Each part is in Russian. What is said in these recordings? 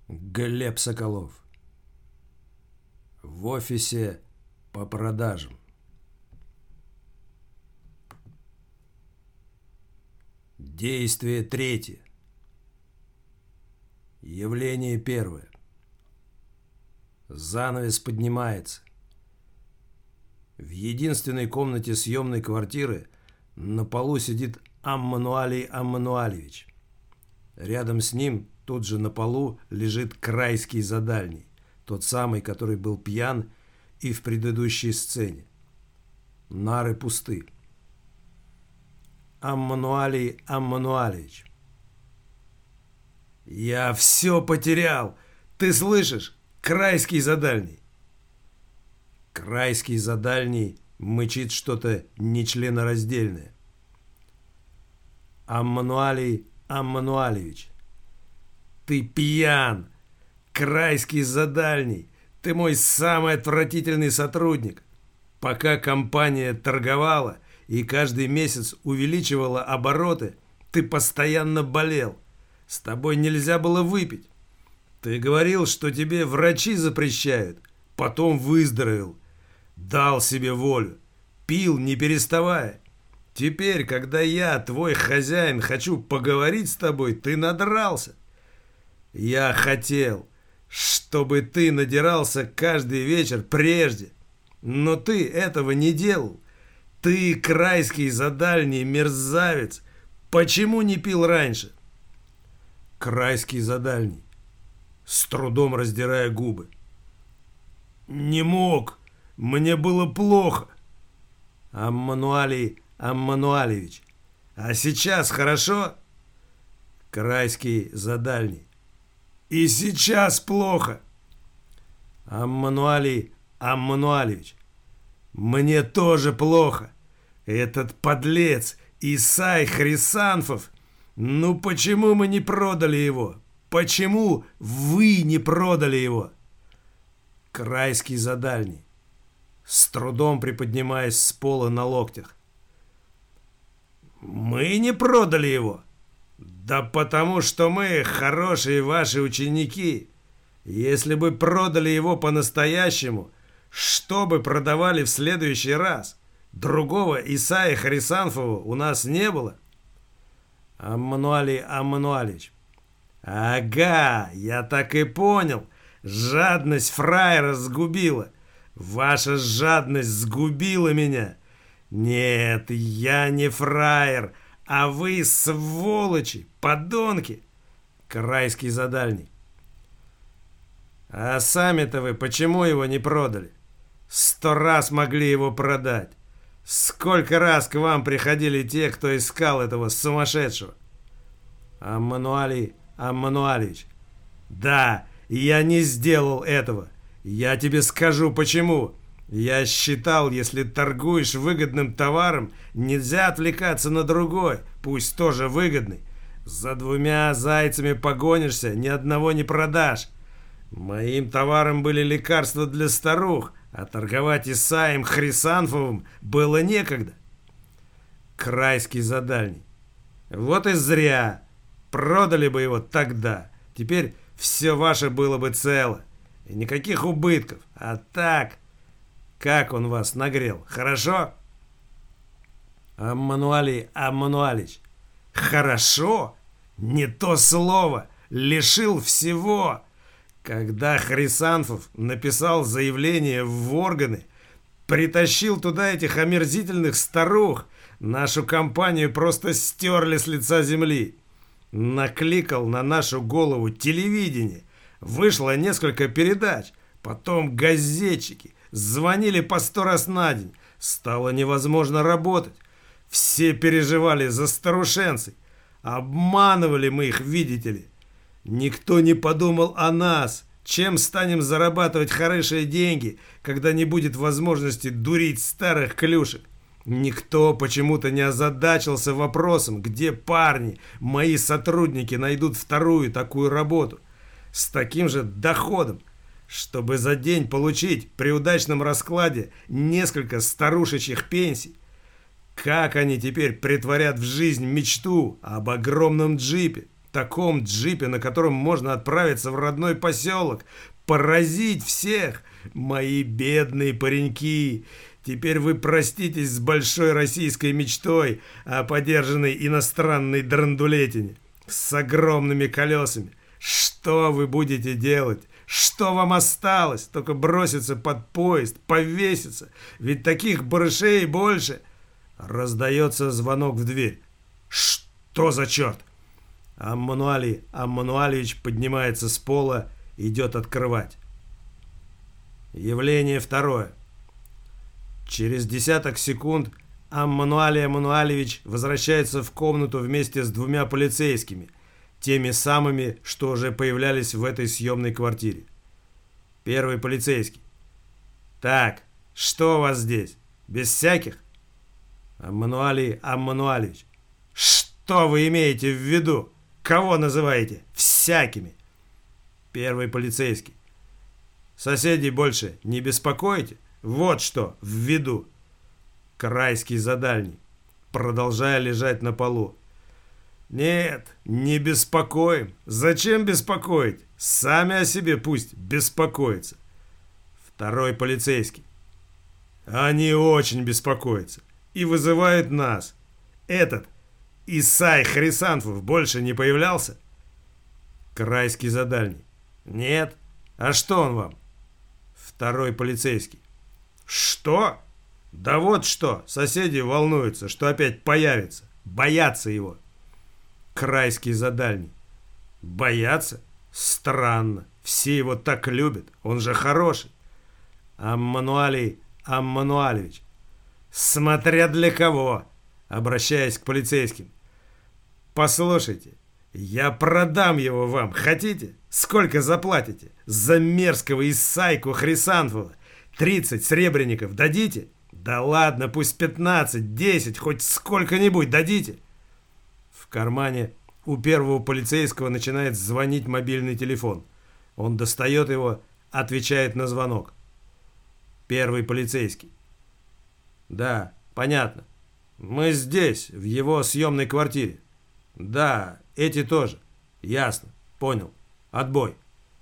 Глеб Соколов. В офисе по продажам. Действие третье. Явление первое. Занавес поднимается. В единственной комнате съемной квартиры на полу сидит Аммануалий Аммануалевич. Рядом с ним, тут же на полу, лежит Крайский Задальний, тот самый, который был пьян и в предыдущей сцене. Нары пусты. Аммануалий Аммануалевич. «Я все потерял! Ты слышишь? Крайский Задальний!» Крайский Задальний мычит что-то нечленораздельное. Аммануалий Аммануалевич. «Ты пьян! Крайский Задальний! Ты мой самый отвратительный сотрудник! Пока компания торговала и каждый месяц увеличивала обороты, ты постоянно болел. С тобой нельзя было выпить. Ты говорил, что тебе врачи запрещают. Потом выздоровел. Дал себе волю. Пил, не переставая. Теперь, когда я, твой хозяин, хочу поговорить с тобой, ты надрался. Я хотел, чтобы ты надирался каждый вечер прежде. Но ты этого не делал. Ты, Крайский Задальний, мерзавец. Почему не пил раньше?» Крайский Задальний, с трудом раздирая губы. «Не мог. Мне было плохо». Аммануалий Аммануалевич. «А сейчас хорошо?» Крайский Задальний. «И сейчас плохо». Аммануалий Аммануалевич. «Мне тоже плохо. Этот подлец Исай Хрисанфов. Ну почему мы не продали его? Почему вы не продали его?» Крайский Задальний, с трудом приподнимаясь с пола на локтях. «Мы не продали его? Да потому что мы хорошие ваши ученики. Если бы продали его по-настоящему, что бы продавали в следующий раз? Другого Исаия Хрисанфова у нас не было». Аммануалий Аммануалевич. «Ага, я так и понял. Жадность фраера сгубила. Ваша жадность сгубила меня. Нет, я не фраер, а вы сволочи, подонки». Крайский Задальний. «А сами-то вы почему его не продали? 100 раз могли его продать. Сколько раз к вам приходили те, кто искал этого сумасшедшего?» Аммануалий Аммануалевич. «Да, я не сделал этого. Я тебе скажу почему. Я считал, если торгуешь выгодным товаром, нельзя отвлекаться на другой, пусть тоже выгодный. За 2 зайцами погонишься, ни одного не продашь. Моим товаром были лекарства для старух, а торговать Исаием Хрисанфовым было некогда». Крайский Задальний. «Вот и зря. Продали бы его тогда. Теперь все ваше было бы цело. И никаких убытков. А так, как он вас нагрел? Хорошо?» Аммануалий Аммануалевич. «Хорошо? Не то слово. Лишил всего. Когда Хрисанфов написал заявление в органы, притащил туда этих омерзительных старух, нашу компанию просто стерли с лица земли. Накликал на нашу голову телевидение. Вышло несколько передач. Потом газетчики. Звонили по 100 раз на день. Стало невозможно работать. Все переживали за старушенцей. Обманывали мы их, видите ли. Никто не подумал о нас. Чем станем зарабатывать хорошие деньги, когда не будет возможности дурить старых клюшек? Никто почему-то не озадачился вопросом, где парни, мои сотрудники, найдут вторую такую работу с таким же доходом, чтобы за день получить при удачном раскладе несколько старушечьих пенсий. Как они теперь притворят в жизнь мечту об огромном джипе, таком джипе, на котором можно отправиться в родной поселок, поразить всех. Мои бедные пареньки, теперь вы проститесь с большой российской мечтой о подержанной иностранной драндулетине с огромными колесами. Что вы будете делать? Что вам осталось? Только броситься под поезд, повеситься. Ведь таких барышей больше. Раздается звонок в дверь. Что за черт? Аммануалий Аммануалович поднимается с пола, идет открывать. Явление второе. Через десяток секунд Аммануалий Аммануалович возвращается в комнату вместе с двумя полицейскими, теми самыми, что уже появлялись в этой съемной квартире. Первый полицейский. «Так, что у вас здесь? Без всяких?» Аммануалий Аммануалович. «Что вы имеете в виду? Кого называете всякими?» Первый полицейский. «Соседей больше не беспокоите? Вот что в виду». Крайский за дальний, продолжая лежать на полу. «Нет, не беспокоим. Зачем беспокоить? Сами о себе пусть беспокоятся». Второй полицейский. «Они очень беспокоятся и вызывают нас. Этот Исай Хрисанфов больше не появлялся?» Крайский за дальний. «Нет. А что он вам?» Второй полицейский. «Что? Да вот что, соседи волнуются, что опять появится. Боятся его». Крайский за дальний. «Боятся? Странно. Все его так любят. Он же хороший». Аммануалий Аммануалович. «Смотря для кого», обращаясь к полицейским. «Послушайте, я продам его вам. Хотите? Сколько заплатите? За мерзкого Исайку Хрисанфова 30 сребреников дадите? Да ладно, пусть 15, 10, хоть сколько-нибудь дадите». В кармане у первого полицейского начинает звонить мобильный телефон. Он достает его, отвечает на звонок. Первый полицейский. «Да, понятно. Мы здесь, в его съемной квартире». «Да, эти тоже. Ясно. Понял. Отбой».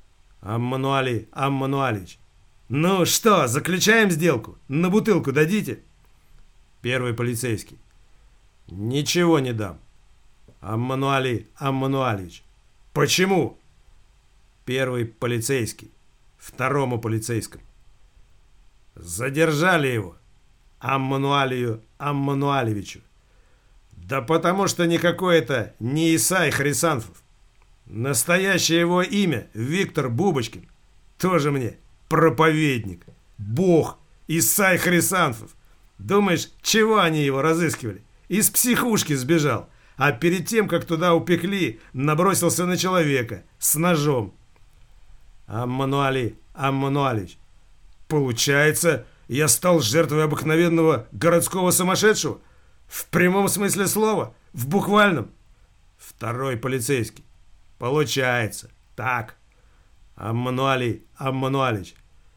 Аммануалий Аммануалович. «Ну что, заключаем сделку? На бутылку дадите?» Первый полицейский. «Ничего не дам». Аммануалий Аммануалович. «Почему?» Первый полицейский. Второму полицейскому. «Задержали его, Аммануалию Аммануаловичу. Да потому что никакой это не Исай Хрисанфов. Настоящее его имя Виктор Бубочкин. Тоже мне проповедник. Бог Исай Хрисанфов. Думаешь, чего они его разыскивали? Из психушки сбежал. А перед тем, как туда упекли, набросился на человека с ножом». Аммануалий Аммануалович. «Получается, я стал жертвой обыкновенного городского сумасшедшего? В прямом смысле слова? В буквальном?» Второй полицейский. «Получается. Так». Аммануалий Аммануалович.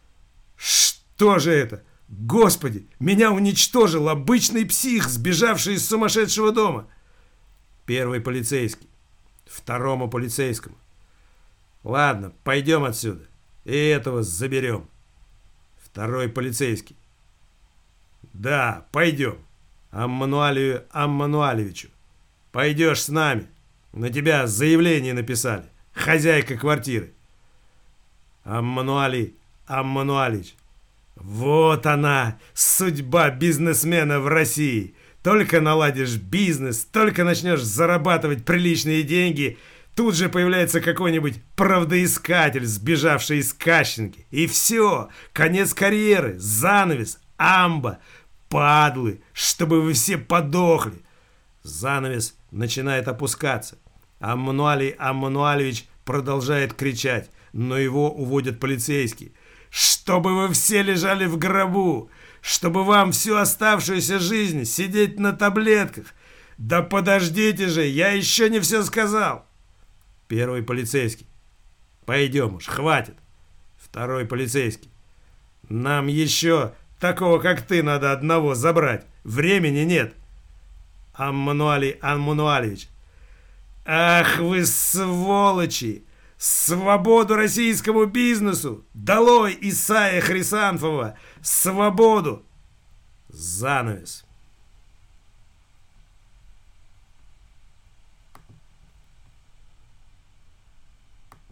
«Что же это? Господи, меня уничтожил обычный псих, сбежавший из сумасшедшего дома». Первый полицейский. Второму полицейскому. «Ладно, пойдем отсюда. И этого заберем». Второй полицейский. «Да, пойдем. Аммануалию Аммануаловичу. Пойдешь с нами. На тебя заявление написали. Хозяйка квартиры». Аммануалий Аммануалович. «Вот она, судьба бизнесмена в России. Только наладишь бизнес, только начнешь зарабатывать приличные деньги, тут же появляется какой-нибудь правдоискатель, сбежавший из Кащенки. И все, конец карьеры, занавес, амба, падлы, чтобы вы все подохли». Занавес начинает опускаться. Аммануалий Аммануалович продолжает кричать, но его уводят полицейские. «Чтобы вы все лежали в гробу! Чтобы вам всю оставшуюся жизнь сидеть на таблетках! Да подождите же, я еще не все сказал!» Первый полицейский. «Пойдем уж, хватит». Второй полицейский. «Нам еще такого, как ты, надо одного забрать. Времени нет». Аммануалий Аммануалович. Ах вы сволочи! Свободу российскому бизнесу! Долой Исая Хрисанфова! Свободу! Занавес.